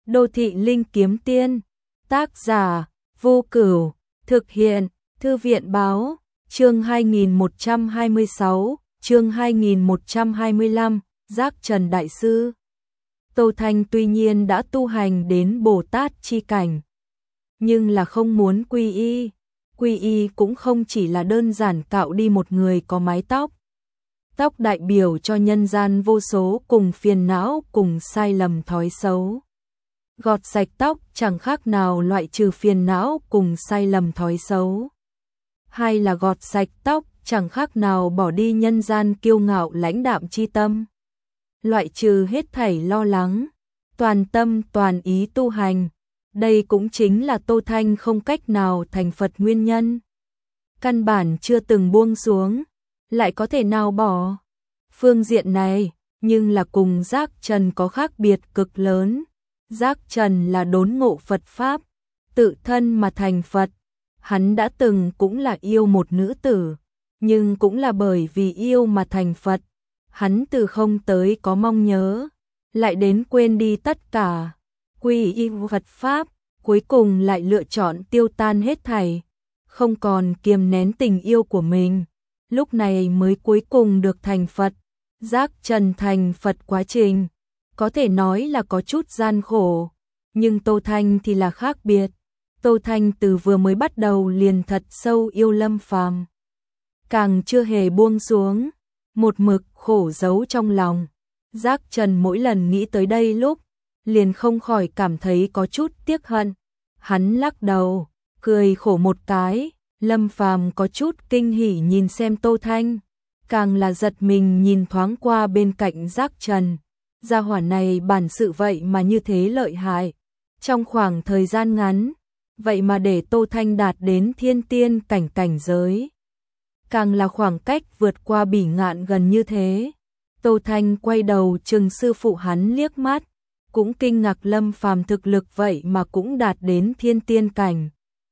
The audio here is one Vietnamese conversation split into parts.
Đô thị linh kiếm tiên, tác giả, Vô Cửu, thực hiện, Thư viện báo, chương 2126, chương 2125, Giác Trần Đại Sư. Tô Thanh tuy nhiên đã tu hành đến Bồ Tát chi cảnh, nhưng là không muốn quy y. Quy y cũng không chỉ là đơn giản cạo đi một người có mái tóc. Tóc đại biểu cho nhân gian vô số cùng phiền não cùng sai lầm thói xấu. Gọt sạch tóc chẳng khác nào loại trừ phiền não cùng sai lầm thói xấu. Hay là gọt sạch tóc chẳng khác nào bỏ đi nhân gian kiêu ngạo lãnh đạm chi tâm. Loại trừ hết thảy lo lắng, toàn tâm toàn ý tu hành. Đây cũng chính là Tô Thanh không cách nào thành Phật nguyên nhân. Căn bản chưa từng buông xuống, lại có thể nào bỏ. Phương diện này, nhưng là cùng Giác Trần có khác biệt cực lớn. Giác Trần là đốn ngộ Phật Pháp, tự thân mà thành Phật. Hắn đã từng cũng là yêu một nữ tử, nhưng cũng là bởi vì yêu mà thành Phật. Hắn từ không tới có mong nhớ, lại đến quên đi tất cả. Quy y Phật Pháp, cuối cùng lại lựa chọn tiêu tan hết thảy, không còn kiềm nén tình yêu của mình. Lúc này mới cuối cùng được thành Phật. Giác Trần thành Phật quá trình, có thể nói là có chút gian khổ, nhưng Tô Thanh thì là khác biệt. Tô Thanh từ vừa mới bắt đầu liền thật sâu yêu Lâm Phàm, càng chưa hề buông xuống, một mực khổ giấu trong lòng. Giác Trần mỗi lần nghĩ tới đây lúc, liền không khỏi cảm thấy có chút tiếc hận. Hắn lắc đầu, cười khổ một cái. Lâm Phàm có chút kinh hỉ nhìn xem Tô Thanh, càng là giật mình nhìn thoáng qua bên cạnh Giác Trần. Gia hỏa này bản sự vậy mà như thế lợi hại, trong khoảng thời gian ngắn, vậy mà để Tô Thanh đạt đến thiên tiên cảnh giới. Càng là khoảng cách vượt qua bỉ ngạn gần như thế. Tô Thanh quay đầu chừng sư phụ hắn liếc mắt, cũng kinh ngạc Lâm Phàm thực lực vậy mà cũng đạt đến thiên tiên cảnh.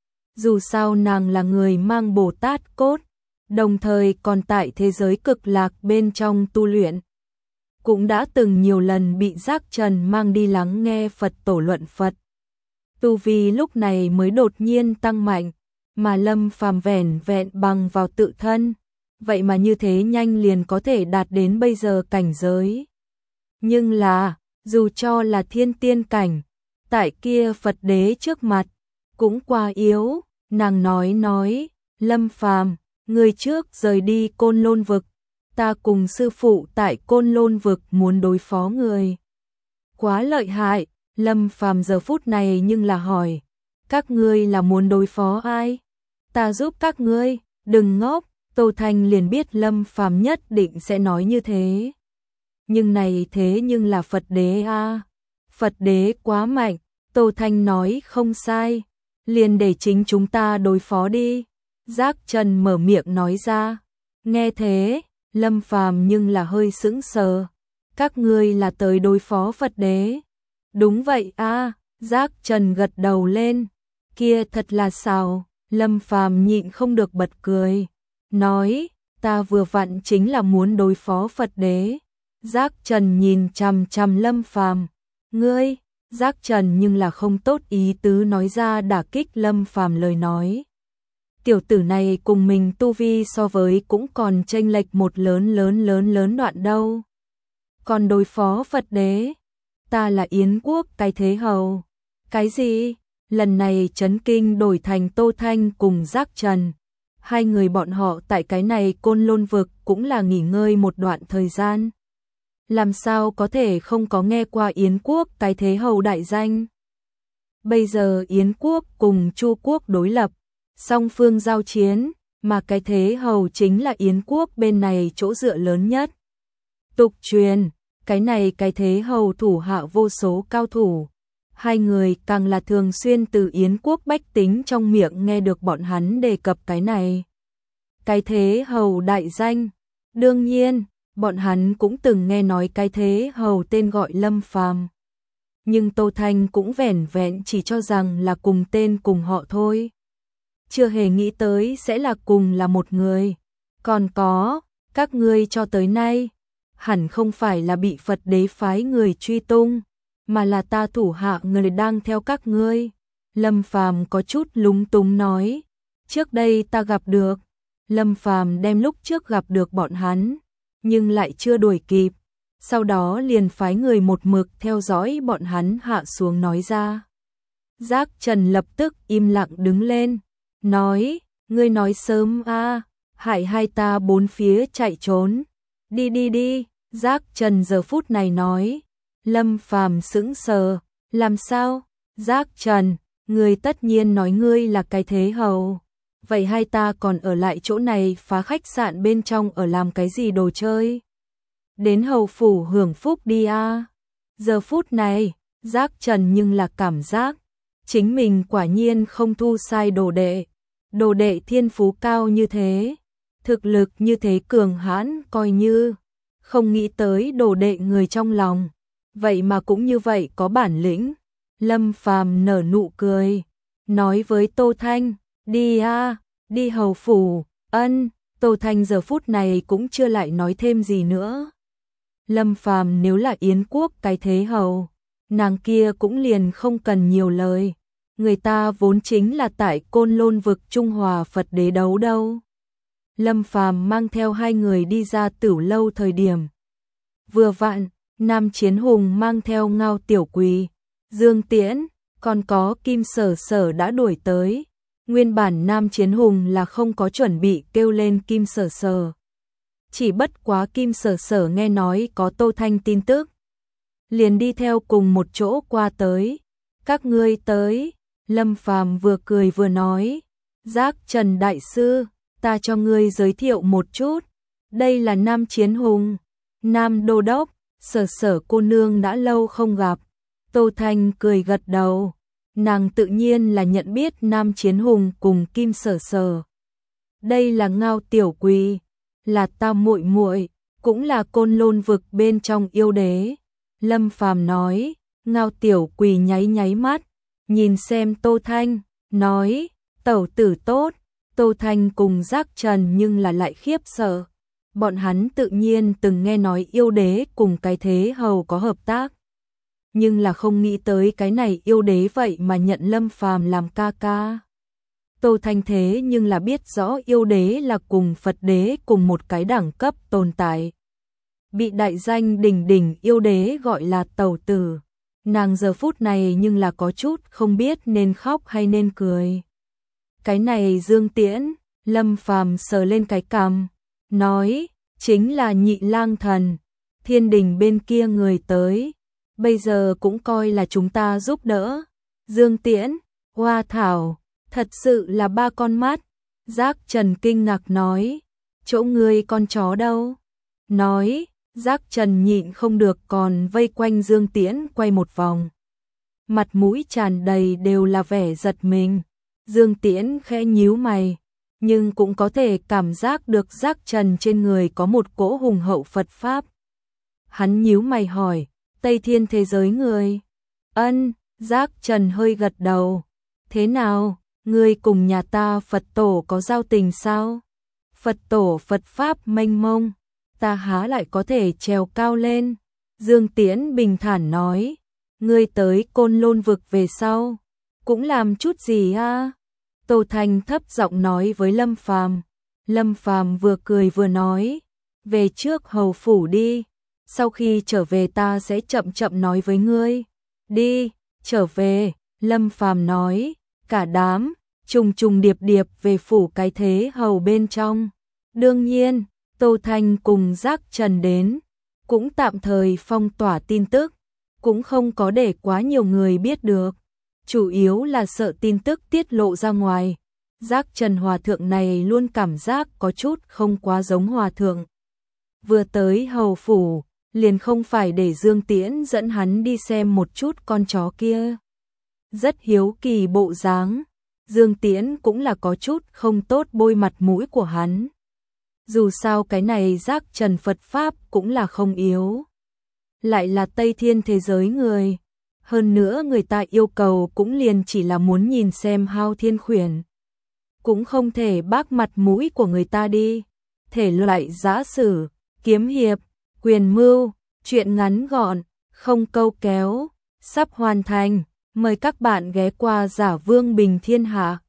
Dù sao nàng là người mang Bồ Tát cốt, đồng thời còn tại thế giới cực lạc bên trong tu luyện. Cũng đã từng nhiều lần bị Giác Trần mang đi lắng nghe Phật tổ luận Phật. Tu vi lúc này mới đột nhiên tăng mạnh, mà Lâm Phàm vẻn vẹn bằng vào tự thân, vậy mà như thế nhanh liền có thể đạt đến bây giờ cảnh giới. Nhưng là, dù cho là thiên tiên cảnh, tại kia Phật đế trước mặt, cũng quá yếu. Nàng nói, Lâm Phàm, người trước rời đi Côn Lôn vực, ta cùng sư phụ tại Côn Lôn vực muốn đối phó người. Quá lợi hại. Lâm Phàm giờ phút này nhưng là hỏi, các ngươi là muốn đối phó ai? Ta giúp các ngươi, đừng ngốc. Tô Thanh liền biết Lâm Phàm nhất định sẽ nói như thế. Nhưng này thế nhưng là Phật đế a. Phật đế quá mạnh. Tô Thanh nói không sai, liền để chính chúng ta đối phó đi. Giác Trần mở miệng nói ra. Nghe thế, Lâm Phàm nhưng là hơi sững sờ. Các ngươi là tới đối phó Phật đế? Đúng vậy a. Giác Trần gật đầu lên. Kia thật là xào. Lâm Phàm nhịn không được bật cười, nói, ta vừa vặn chính là muốn đối phó Phật đế. Giác Trần nhìn chằm chằm Lâm Phàm. Ngươi? Giác Trần nhưng là không tốt ý tứ nói ra đả kích Lâm Phàm lời nói. Tiểu tử này cùng mình tu vi so với cũng còn chênh lệch một lớn đoạn đâu. Còn đối phó Phật đế, ta là Yến quốc cái thế hầu. Cái gì? Lần này chấn kinh đổi thành Tô Thanh cùng Giác Trần. Hai người bọn họ tại cái này Côn Lôn vực cũng là nghỉ ngơi một đoạn thời gian. Làm sao có thể không có nghe qua Yến quốc cái thế hầu đại danh. Bây giờ Yến quốc cùng Chu quốc đối lập, song phương giao chiến, mà cái thế hầu chính là Yến quốc bên này chỗ dựa lớn nhất. Tục truyền, cái này cái thế hầu thủ hạ vô số cao thủ. Hai người càng là thường xuyên từ Yến quốc bách tính trong miệng nghe được bọn hắn đề cập cái này. Cái thế hầu đại danh. Đương nhiên, bọn hắn cũng từng nghe nói cái thế hầu tên gọi Lâm Phàm. Nhưng Tô Thanh cũng vẻn vẹn chỉ cho rằng là cùng tên cùng họ thôi. Chưa hề nghĩ tới sẽ là cùng là một người. Còn có, các ngươi cho tới nay, hẳn không phải là bị Phật đế phái người truy tung. mà là ta thủ hạ người đang theo các ngươi. Lâm Phàm có chút lúng túng nói, trước đây ta gặp được. Lâm Phàm đem lúc trước gặp được bọn hắn, nhưng lại chưa đuổi kịp. Sau đó liền phái người một mực theo dõi bọn hắn hạ xuống nói ra. Giác Trần lập tức im lặng đứng lên, nói, ngươi nói sớm a, hại hai ta bốn phía chạy trốn. Đi đi đi, Giác Trần giờ phút này nói. Lâm Phàm sững sờ, làm sao? Giác Trần, ngươi tất nhiên nói ngươi là cái thế hầu. Vậy hai ta còn ở lại chỗ này phá khách sạn bên trong ở làm cái gì đồ chơi? Đến hầu phủ hưởng phúc đi a. Giờ phút này, Giác Trần nhưng là cảm giác chính mình quả nhiên không thu sai đồ đệ. Đồ đệ thiên phú cao như thế, thực lực như thế cường hãn, coi như không nghĩ tới đồ đệ người trong lòng, vậy mà cũng như vậy có bản lĩnh. Lâm Phàm nở nụ cười, nói với Tô Thanh, đi a, đi hầu phủ. Ân. Tô Thanh giờ phút này cũng chưa lại nói thêm gì nữa. Lâm Phàm nếu là Yến quốc cái thế hầu, nàng kia cũng liền không cần nhiều lời. Người ta vốn chính là tại Côn Lôn vực Trung Hòa Phật Đế đấu đâu. Lâm Phàm mang theo hai người đi ra Tửu lâu thời điểm. Vừa vặn, Nam Chiến Hùng mang theo Ngao Tiểu Quỳ, Dương Tiễn, còn có Kim Sở Sở đã đuổi tới. Nguyên bản Nam Chiến Hùng là không có chuẩn bị kêu lên Kim Sở Sở. Chỉ bất quá Kim Sở Sở nghe nói có Tô Thanh tin tức, liền đi theo cùng một chỗ qua tới. Các ngươi tới. Lâm Phàm vừa cười vừa nói, Giác Trần đại sư, ta cho ngươi giới thiệu một chút. Đây là Nam Chiến Hùng, Nam Đô Đốc, Sở Sở cô nương đã lâu không gặp. Tô Thanh cười gật đầu, nàng tự nhiên là nhận biết Nam Chiến Hùng cùng Kim Sở Sở. Đây là Ngao Tiểu Quỳ, là ta muội muội, cũng là Côn Lôn vực bên trong yêu đế. Lâm Phàm nói. Ngao Tiểu Quỳ nháy nháy mắt, nhìn xem Tô Thanh, nói, tẩu tử tốt. Tô Thanh cùng Giác Trần nhưng là lại khiếp sợ. Bọn hắn tự nhiên từng nghe nói yêu đế cùng cái thế hầu có hợp tác, nhưng là không nghĩ tới cái này yêu đế vậy mà nhận Lâm Phàm làm ca ca. Tô Thanh thế nhưng là biết rõ yêu đế là cùng Phật đế cùng một cái đẳng cấp tồn tại. Bị đại danh đỉnh đỉnh yêu đế gọi là tẩu tử. Nàng giờ phút này nhưng là có chút không biết nên khóc hay nên cười. Cái này Dương Tiễn, Lâm Phàm sờ lên cái cằm, nói, chính là Nhị Lang Thần, thiên đình bên kia người tới, bây giờ cũng coi là chúng ta giúp đỡ. Dương Tiễn, Hoa Thảo, thật sự là ba con mắt. Giác Trần kinh ngạc nói, chỗ ngươi con chó đâu? Nói, Giác Trần nhịn không được còn vây quanh Dương Tiễn quay một vòng. Mặt mũi tràn đầy đều là vẻ giật mình. Dương Tiễn khẽ nhíu mày, nhưng cũng có thể cảm giác được Giác Trần trên người có một cỗ hùng hậu Phật Pháp. Hắn nhíu mày hỏi, Tây Thiên thế giới người? Ân. Giác Trần hơi gật đầu. Thế nào, ngươi cùng nhà ta Phật tổ có giao tình sao? Phật tổ Phật Pháp mênh mông, ta há lại có thể trèo cao lên. Dương Tiễn bình thản nói, ngươi tới Côn Lôn vực về sau, cũng làm chút gì a? Tô Thanh thấp giọng nói với Lâm Phàm. Lâm Phàm vừa cười vừa nói, về trước hầu phủ đi, sau khi trở về ta sẽ chậm chậm nói với ngươi. Đi, trở về. Lâm Phàm nói, cả đám trùng trùng điệp điệp về phủ cái thế hầu bên trong. Đương nhiên, Tô Thanh cùng Giác Trần đến, cũng tạm thời phong tỏa tin tức, cũng không có để quá nhiều người biết được, chủ yếu là sợ tin tức tiết lộ ra ngoài. Giác Trần hòa thượng này luôn cảm giác có chút không quá giống hòa thượng. Vừa tới hầu phủ, liền không phải để Dương Tiễn dẫn hắn đi xem một chút con chó kia. Rất hiếu kỳ bộ dáng, Dương Tiễn cũng là có chút không tốt bôi mặt mũi của hắn. Dù sao cái này Giác Trần Phật Pháp cũng là không yếu. Lại là Tây Thiên thế giới người. Hơn nữa người ta yêu cầu cũng liền chỉ là muốn nhìn xem Hao Thiên Khuyển. Cũng không thể bác mặt mũi của người ta đi. Thể loại giã sử, kiếm hiệp, quyền mưu, chuyện ngắn gọn, không câu kéo. sắp hoàn thành. Mời các bạn ghé qua Giả Vương Bình Thiên Hạ.